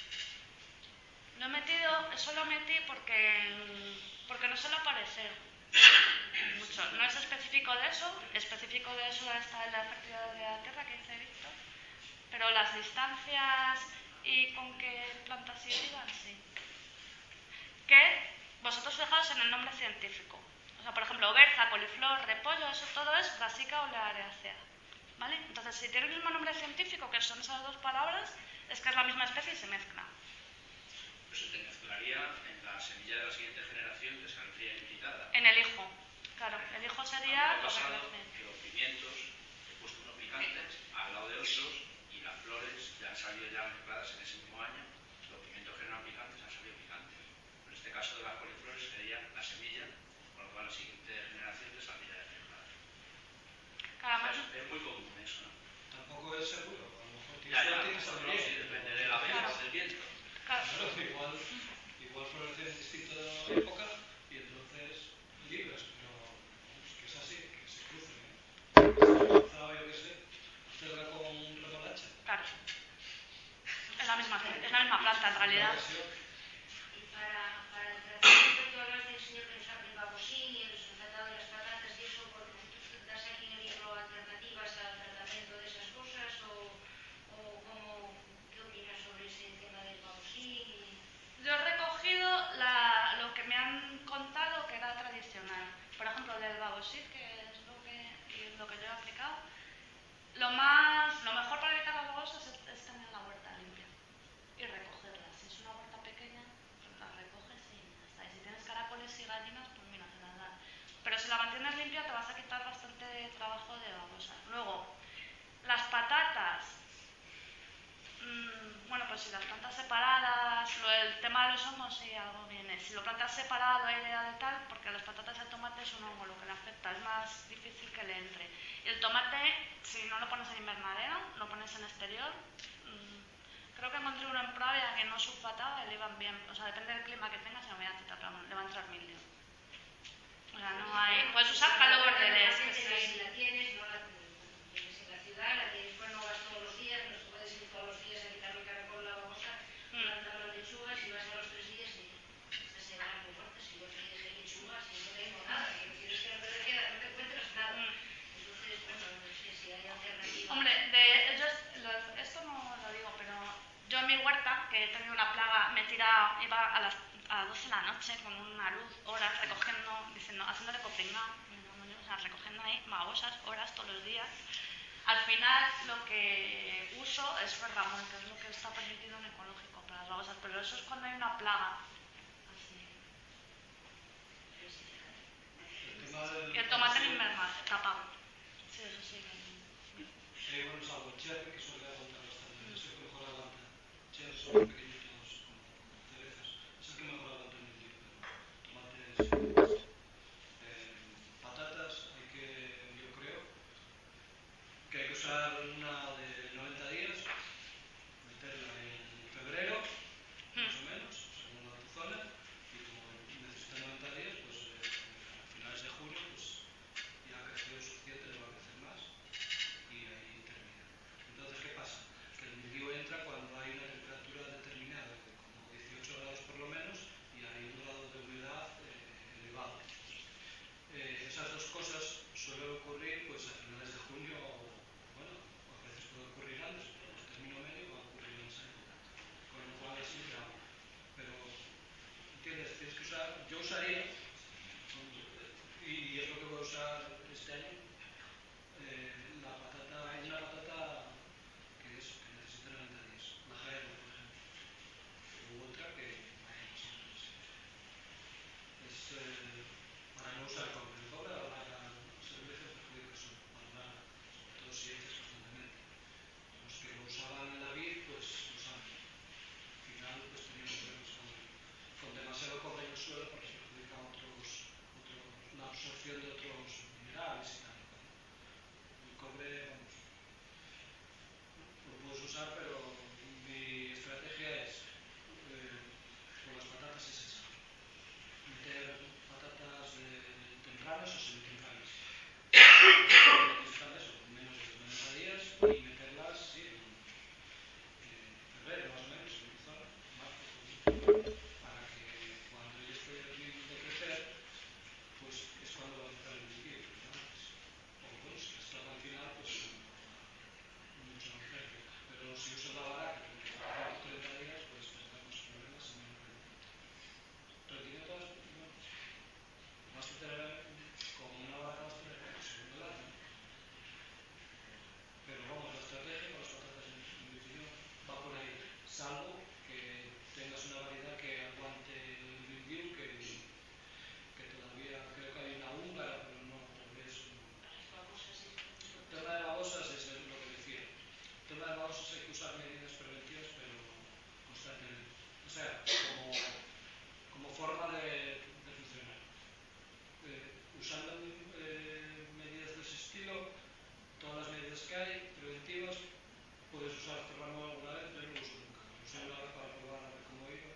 Lo he metido, eso lo metí porque no suele aparecer mucho. No es específico de eso está en la fertilidad de la tierra que dice Víctor, pero las distancias y con qué plantas se hibridan, sí. Que vosotros fijaos en el nombre científico. O sea, por ejemplo, berza, coliflor, repollo, eso todo es Brassica oleariacea. ¿Vale? Entonces, si tiene el mismo nombre científico, que son esas 2 palabras, es que es la misma especie y se mezcla. Pues se te mezclaría en la semilla de la siguiente generación, te saldría invitada. En el hijo. Claro, el hijo sería lo que pasado, crece. que los pimientos, he puesto unos picantes al lado de otros y las flores ya han salido ya mezcladas en ese mismo año. Los pimientos que no eran picantes han salido picantes. En este caso de las coliflores sería la semilla, con lo cual la siguiente generación te saldría mezclada. Claro, O sea, es muy común eso, ¿no? Tampoco es seguro, a lo mejor Ya, tienes que saber sí, depende de la venta o del viento. claro. Igual florece en distinta época y entonces libres, pero vamos, que es así, que se crucen, ¿eh? Yo qué sé, cerca con remolacha. Claro. Es la misma planta en realidad. Y para el tratamiento que hablas del señor que nos hace el babosín y el sulfatado de las patatas y eso, ¿vosotros das aquí en el libro alternativas al tratamiento de esas cosas o qué opinas sobre ese tema del babosín? Yo he recogido lo que me han contado que era tradicional. Por ejemplo, del babosín, que es lo que yo he aplicado. Lo mejor para evitar las babosas es tener la huerta limpia y recogerlas. Si es una huerta pequeña, pues las recoges y ya está. Y si tienes caracoles y gallinas, pues mira, te las das. Pero si la mantienes limpia te vas a quitar bastante trabajo de babosas. Luego, las patatas. Bueno, pues si las plantas separadas, el tema de los hongos sí algo viene. Si lo plantas separado, hay idea de tal, porque las patatas y el tomate es un hongo, lo que le afecta, es más difícil que le entre. Y el tomate, si no lo pones en invernadero, lo pones en exterior. Creo que encontré uno en Pravia que no sulfataba y le iban bien. O sea, depende del clima que tengas, se lo voy a quitar, pero le va a entrar mildio. O sea, no hay... Puedes usar calor verdes, que sí. Si la tienes, no la tienes en la ciudad, la tienes cuando vas todos los días, no puedes ir todos los días a quitarle caracol la babosa, plantar las lechugas y vas a los 3 días y estas se van muy fuertes. Si vos tienes lechugas y no tengo nada, y quieres que no te encuentras nada. Entonces, bueno, no sé si hay alternativas. Hombre, esto no lo digo, pero yo en mi huerta, que he tenido una plaga, iba a las 12 de la noche con una luz, horas, recogiendo, haciéndole copringado, o sea, recogiendo ahí babosas, horas, todos los días. Al final lo que uso es bergamón, que es lo que está permitido en ecológico para las babosas, pero eso es cuando hay una plaga. Así. Y el tomate en invernal, tapado. Sí, eso sí. Sí, bueno, es algo cherry que suele aguantar bastante, es el que mejor aguanta. Cherry son pequeñitos como cerezas, es el que mejor aguanta en el tío, pero tomates, patatas, yo creo que hay que usar una de 90 días, meterla en febrero, más o menos, según la zona, y como necesita 90 días, pues a finales de junio, pues ya ha crecido suficiente, le va a crecer más, y ahí termina. usar, yo usaría, y es lo que voy a usar este año, la patata, hay una patata que necesita 90 días, la Jaén, por ejemplo, u otra que vaya pasando. Es para no usar cobre. El cobre a la larga servicio perjudica sobre todo si echas constantemente. Los que lo usaban en la vid, pues lo usaban. Al final, pues tenían problemas con demasiado cobre en el suelo porque se perjudica la absorción de otros minerales y tal. El cobre, vamos, lo puedes usar, pero mi estrategia es, con las patatas es esa. Meter patatas tempranas o semitempranas. Necesitan eso, menos de 90 días y meterlas, sí, en febrero más o menos, en marzo, para que cuando ya esté terminando de crecer, pues es cuando va a empezar el cultivo. O bueno, si las toca al final, pues mucho más cerca. Pero si usas la vara, que te tarda 30 días, pues tendrás problemas en el rendimiento. Bueno, vas a tener, con una vara vas a tener el segundo año. Pero vamos, la estrategia con las patatas en mi opinión va por ahí, salvo que tengas una variedad que aguante el mildiu, que todavía creo que hay una húngara, pero no, tal vez el tema de babosas es lo que decía. El tema de babosas hay que usar medidas preventivas, pero constantemente. O sea, como forma de funcionar. Usando medidas de ese estilo, todas las medidas que hay preventivas, puedes usar Ferramo alguna vez, yo no lo uso nunca. Lo usé una vez para probar a ver cómo iba.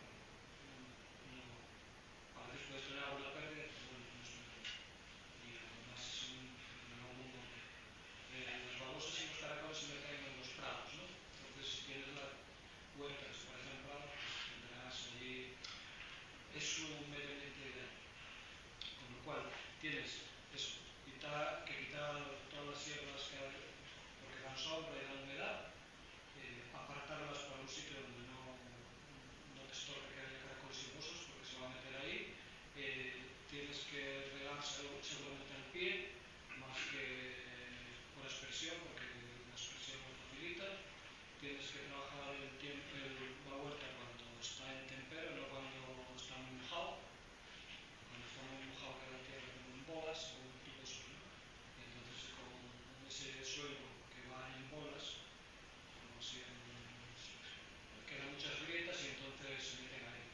A veces puedes tener alguna pérdida, pero bueno, no es muy grande. Y además en algún mundo las babosas y los caracoles se meten en los prados, ¿no? Entonces, si tienes la huerta que se parece a un prado, pues tendrás allí. Es un medio ambiente ideal. Con lo cual, tienes eso, que quitar todas las hierbas que hay, porque dan sombra y dan humedad, apartarlas para un sitio donde no te estorbe que haya caracoles y osos, porque se va a meter ahí. Tienes que regar seguramente al pie, más que por aspersión, porque la aspersión lo facilita. Tienes que trabajar la huerta cuando está en tempero, no cuando está muy mojado. Cuando está muy mojado queda la tierra como en bolas o tipo eso, ¿no? Y entonces con ese suelo que va en bolas, como si quedan muchas grietas y entonces se meten ahí.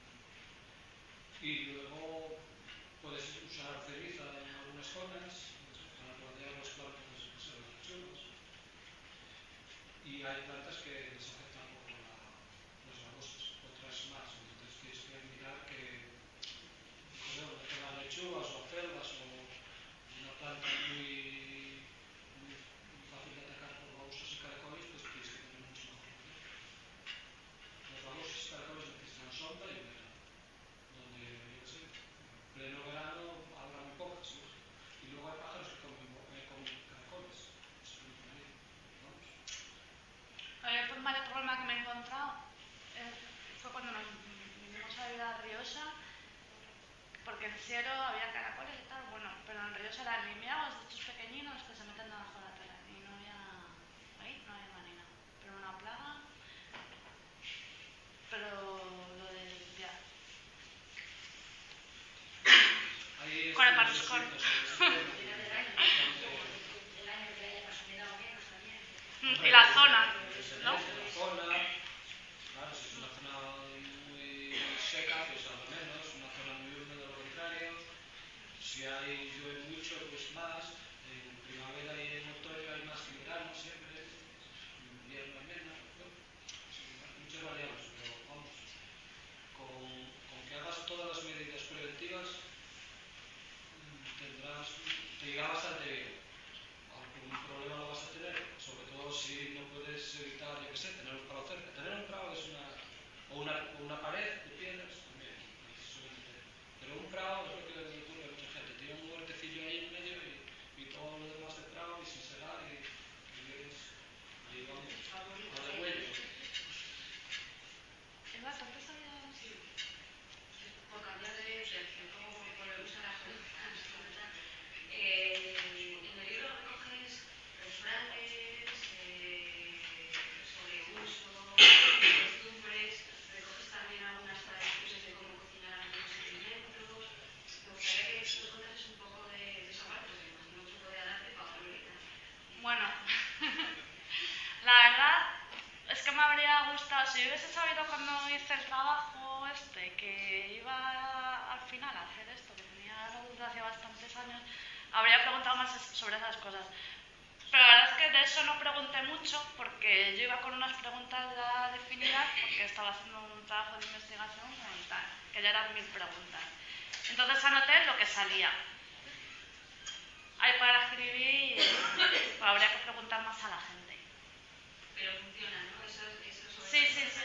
Y luego puedes usar ceniza en algunas zonas para rodear las plantas de las lechugas. Y hay plantas que les afectan un poco las babosas, otras más. Entonces tienes que mirar que no tengan lechugas o acelgas o una planta muy fácil de atacar por babosas y caracoles, pues tienes que tener mucho más cuidado. Las babosas y caracoles necesitan sombra y humedad, donde, yo qué sé, en pleno verano habrá muy pocas, ¿no? Y luego hay pájaros que comen caracoles. Vamos. El problema que me he encontrado fue cuando nos vinimos a vivir a Riosa, porque en Siero había caracoles y tal, bueno, pero en Riosa eran limiados de estos pequeñinos que se meten debajo de la tela y no había ni nada. Pero una plaga, pero lo de limpiar. Con el parruscón. Y la zona, ¿no? La zona, claro, si es una zona muy seca, pues a lo menos, una zona muy húmeda, lo contrario. Si llueve mucho, pues más. En primavera y en otoño hay más que en verano siempre. En invierno hay menos. Bueno, sí, muchas variables, pero vamos, con que hagas todas las medidas preventivas, te irá bastante bien. Algún problema lo vas a tener, sobre todo si no puedes evitar, yo qué sé, tener un prado cerca. Tener un prado es una pared de piedras también, pero un prado es lo que le ocurre a mucha gente. Tiene un huertecillo ahí en medio y todo lo demás de prado y sin segar y ahí vamos, a de huello. Es bastante sabía. Por cambiar de Claro, si hubiese sabido cuando hice el trabajo que iba al final a hacer esto, que tenía la duda hace bastantes años, habría preguntado más sobre esas cosas. Pero la verdad es que de eso no pregunté mucho, porque yo iba con unas preguntas ya definidas, porque estaba haciendo un trabajo de investigación y tal, que ya eran 1000 preguntas. Entonces anoté lo que salía. Ahí para escribir habría que preguntar más a la gente. Pero funciona, ¿no? Eso Sí.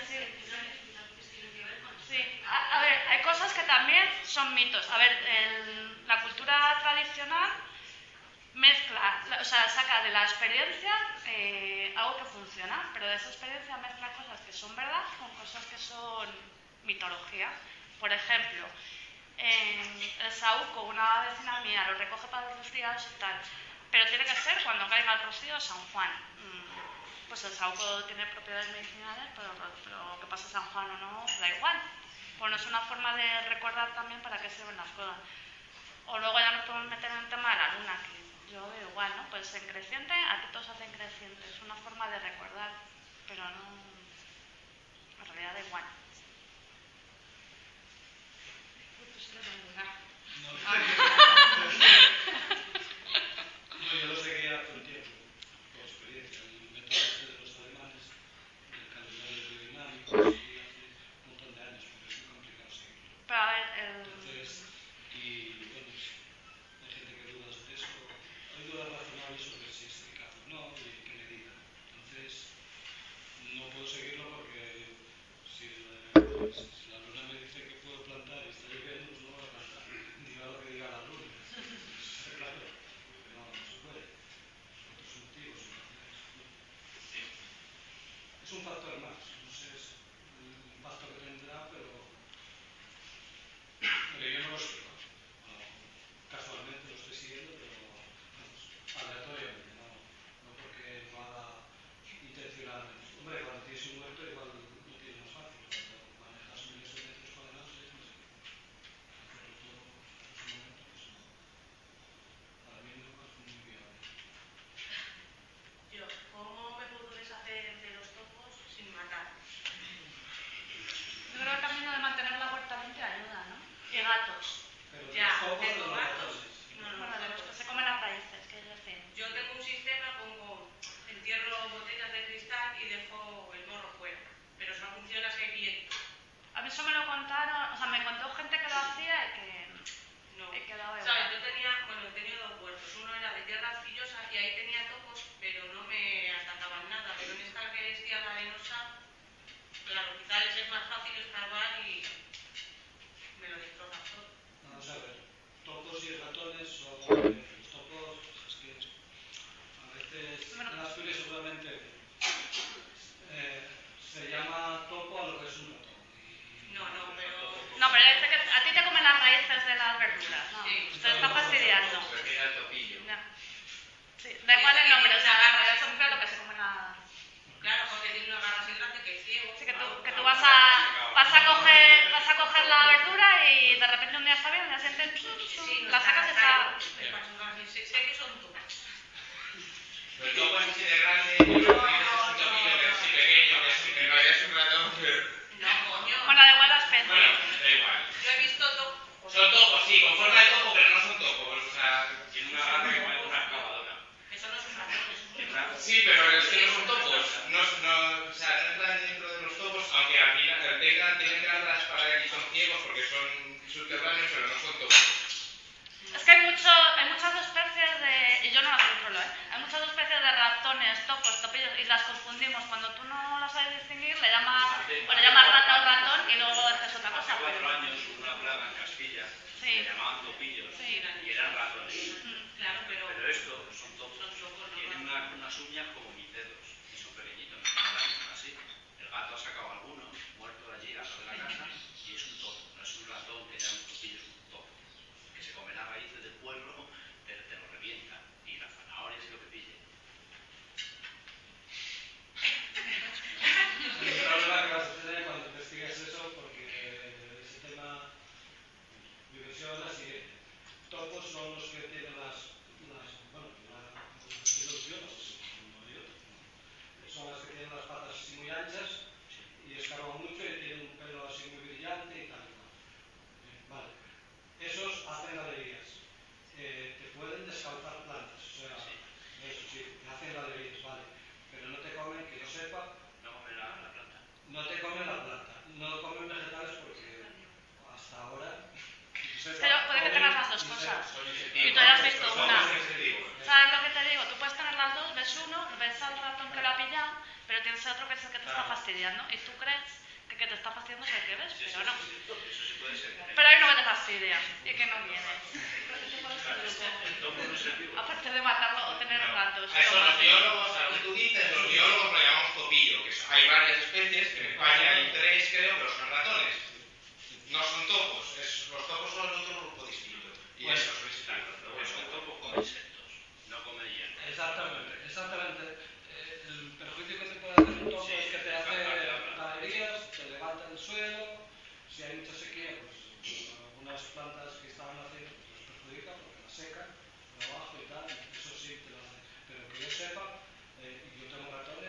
Sí, a ver, hay cosas que también son mitos. A ver, la cultura tradicional mezcla, o sea, saca de la experiencia algo que funciona, pero de esa experiencia mezcla cosas que son verdad con cosas que son mitología. Por ejemplo, el saúco, una vecina mía lo recoge para los resfriados y tal, pero tiene que ser cuando caiga el rocío de San Juan. Pues el saúco tiene propiedades medicinales, pero que pase San Juan o no, da igual. Bueno, es una forma de recordar también para qué sirven las cosas. O luego ya nos podemos meter en el tema de la luna, que yo veo igual, ¿no? Pues en creciente, aquí todos hacen creciente, es una forma de recordar, pero no, en realidad da igual. No, yo lo seguía hace un tiempo, por experiencia. El método de los alemanes, el calendario biodinámico, lo seguí hace un montón de años, porque es muy complicado seguirlo. Pero a ver, Entonces, y bueno, hay gente que duda de eso. Hay dudas razonables sobre si es eficaz o no y en qué medida. Entonces, no puedo seguirlo porque si la luna me dice que puedo plantar y está lloviendo, pues no voy a plantar. Diga lo que diga la luna. Está claro. No se puede. Por otros motivos. Entonces, es un factor más. No sé el impacto que tendrá, pero yo no lo sigo. Casualmente lo estoy siguiendo, pero vamos, aleatoriamente, no porque lo haga intencionalmente. Hombre, cuando tienes un huerto igual lo tienes más fácil, cuando manejas miles de metros cuadrados es más difícil. Hacerlo todo en su momento, pues no. Para mí no es muy viable. Yo, ¿cómo me puedo deshacer de los topos sin matar? yo creo que también lo de mantener la huerta limpia ayuda, ¿no? Y gatos. Pero Ya, los topos tengo de los gatos. ratones. Bueno, de los que se comen las raíces, que es decir. Yo tengo un sistema, entierro botellas de cristal y dejo el morro fuera. Pero solo funciona si hay viento. A mí eso me lo contaron, o sea, me contó gente que lo hacía y que No. quedaba igual. ¿Sabes? Yo he tenido 2 huertos. Uno era de tierra arcillosa y ahí tenía topos, pero no me atacaban nada. Pero en esta que es tierra arenosa, claro, quizás les es más fácil escarbar y me lo destrozan todo. Vamos a ver, topos y ratones son los topos, es que a veces en Asturias seguramente se llama topo a lo que es un ratón. No, pero... No, pero dice que a ti te comen las raíces de las verduras. No, Sí. usted está fastidiando. Prefiero el topillo. No. Sí, da igual el nombre, o sea, en realidad son lo que se comen la... Claro, porque tiene una garra así grande que es ciego. Sí, que tú vas a coger la verdura y de repente un día está bien, un día siguiente la sacas y está... Sé que son topos. Pero el topo es así de grande, y es un topillo que es así pequeño, que en realidad es un ratón, pero... No, coño. Bueno, da igual la especie. Bueno, da igual. Yo he visto topos. Son topos, sí, con forma de topo, pero no son topos. O sea, Tiene una garra que parece una excavadora. Eso no es un ratón, es un topos. sí, pero es que no son topos. O sea, no entran dentro de los topos, aunque al final tienen garras para que son ciegos porque son subterráneos, pero no son topos. Es que hay muchas especies de... y yo no las controlo, ¿eh? Hay muchas especies de ratones, topos, topillos, y las confundimos. Cuando tú no las sabes distinguir, le llamas rata o ratón y luego haces otra cosa. Hace 4 años hubo una plaga en Castilla Sí. que llamaban topillos Sí. y eran ratones. Claro, pero... Pero estos son topos. Tienen unas uñas como mis dedos y son pequeñitos, no así. El gato ha sacado alguno, muerto de allí, al lado de la casa, y es un topo. No es un ratón que da un topillo, es un topo. Que se come las raíces del puerro, pero te lo revienta. Y las zanahorias y lo que pille. El problema que vas a tener cuando investigues eso, porque ese tema, mi versión es la siguiente. Topos son los que tienen los biólogos, no yo, son las que tienen las patas así muy anchas y y escarban mucho y tienen un pelo así muy brillante y tal y cual. Vale. Esos hacen galerías. Te pueden descalzar plantas, o sea, eso sí, te hacen galerías, vale. Pero no te comen, que yo sepa, No comen la planta. no te comen la planta, no comen vegetales porque hasta ahora. Pero puede que tengas las dos cosas. Y tú hayas visto una. ¿Sabes lo que te digo? Tú puedes tener las dos, ves uno, ves al ratón que lo ha pillado, pero tienes otro que es el que te está fastidiando. Y tú crees que te está fastidiando es el que ves, pero no. Eso sí puede ser. Pero hay uno que te fastidia y que no viene. Aparte de matarlo o tener ratos. A eso los biólogos, a lo que tú dices, los biólogos lo llamamos topillo, que hay varias especies, que en España hay 3 creo, pero son ratones. No son topos, los topos son otro grupo distinto. Y Bueno, esos son distintos. Un topo come insectos, no come hierro. Exactamente. El perjuicio que te puede hacer un topo es que te hace galerías, te levanta el suelo. Si hay mucha sequía, pues algunas plantas que estaban haciendo pues las perjudica porque las secan por abajo y tal. Eso sí te lo hace. Pero que yo sepa, y yo tengo ratones,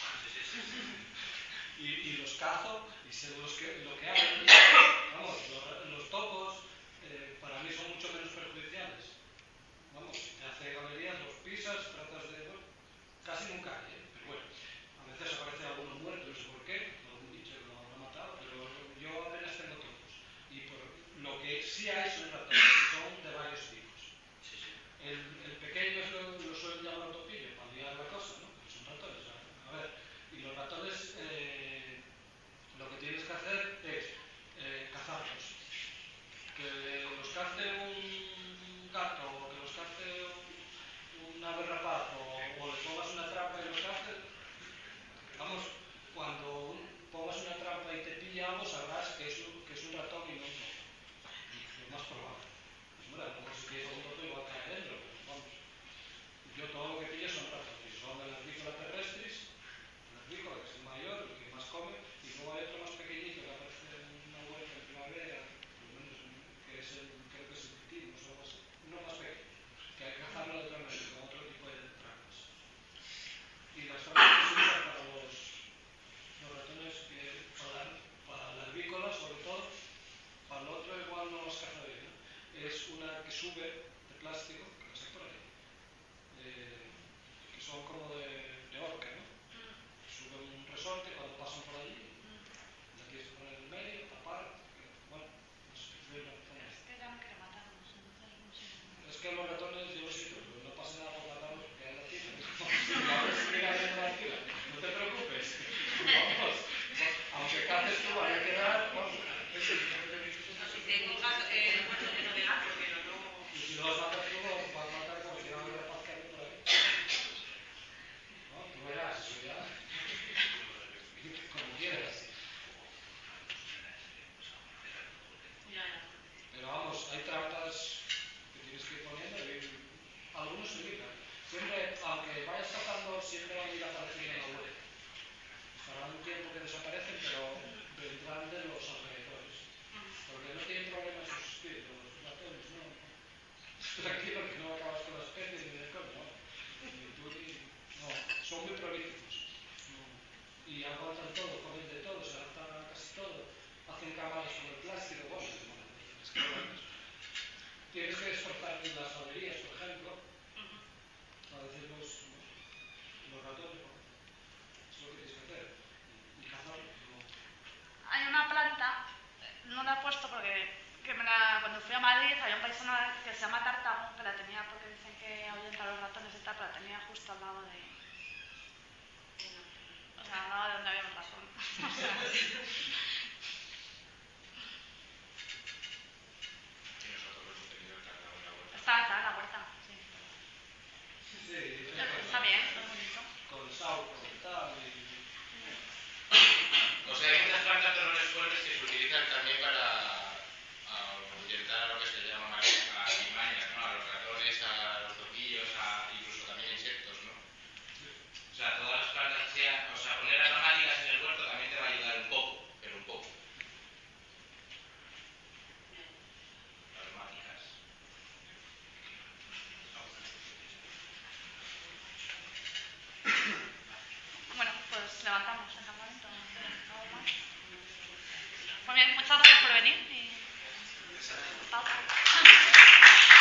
y los cazo y sé lo que hacen. Vamos, los topos para mí son mucho menos perjudiciales. Vamos, si te hace galerías, los pisas, tratas de... Bueno, casi nunca hay, pero bueno, a veces aparece alguno muerto, no sé por qué, algún bicho lo habrá matado, pero yo apenas tengo topos. Y por lo que sí hay son ratones, que son de varios tipos. El pequeño lo suelen llamar topillo para liar la cosa, ¿no? Pero son ratones, a ver, y los ratones lo que tienes que hacer es cazarlos. Que los cace un gato o que los cace un ave rapaz o le pongas una trampa y los caces, vamos, cuando pongas una trampa y te pilla algo sabrás que es un ratón y no un topo. Lo más probable. Hombre, a lo mejor si tienes un topo igual cae dentro, pero vamos. Yo todo lo que pillo son ratones, son de las Ardícola terrestris, que es el mayor, el que más come, y luego hay otro más pequeñito que aparece en una huerta en primavera, por lo menos que es creo que es el titino o algo así, uno más pequeño, que hay que cazarlo de otra manera, con otro tipo de trampas. Y las trampas que se usan para los ratones, para la albícola sobre todo, para el otro igual no los caza bien, ¿no? Es una que sube de plástico, que las hay por ahí, que son como de orca, ¿no? Suben un resorte cuando pasan por allí, la tienes que poner en medio, tapar, bueno, es que ya no quiero matarlos, entonces no sé. Es que los ratones yo los siento, no pasa nada por matarlos porque hay la tira. No te preocupes. Vamos, aunque caces tú, hay que quedar, vamos. Tengo un gato, un puerto lleno de gatos, pero no... Y si no los matas tú, vas a matar como si no hubiera paz que hay por ahí. No, tú verás, eso ya. Como quieras. Pero vamos, hay trampas que tienes que ir poniendo y algunos se libran. Siempre, aunque vayas cazando, siempre van a ir apareciendo en la web. Estarán un tiempo que desaparecen, pero vendrán de los alrededores. Porque no tienen problema en subsistir, los ratones, no. Tranquilo que no acabas con la especie ni de coño, ¿no? Ni tú ni... No, son muy prolíficos. Y aguantan todo, comen de todo, se adaptan a casi todo. Hacen cámaras con el plástico, bueno, es que tienes que despertar en las galerías, por ejemplo, a veces los ratones, bueno, es lo que tienes que hacer. Y cazarlos, no. Hay una planta, no la he puesto porque cuando fui a Madrid había un paisano que se llama tártamo, que la tenía porque dicen que ahuyenta a los ratones y tal, pero la tenía justo al lado de... O sea, al lado de donde había un ratón. Está en la huerta, sí. Sí, Está bien, está bonito. con sauco y tal. O sea, hay muchas plantas de olores fuertes que se utilizan también para ahuyentar a lo que se llama a alimañas, ¿no? A los ratones, a los topillos, incluso también insectos, ¿no? O sea, todas las plantas que sean, o sea, poner aromáticas en el huerto también te va a ayudar un poco, pero un poco. Aromáticas. Bueno, pues levantamos el campamento. ¿Algo más? bien, muchas gracias por venir. Y...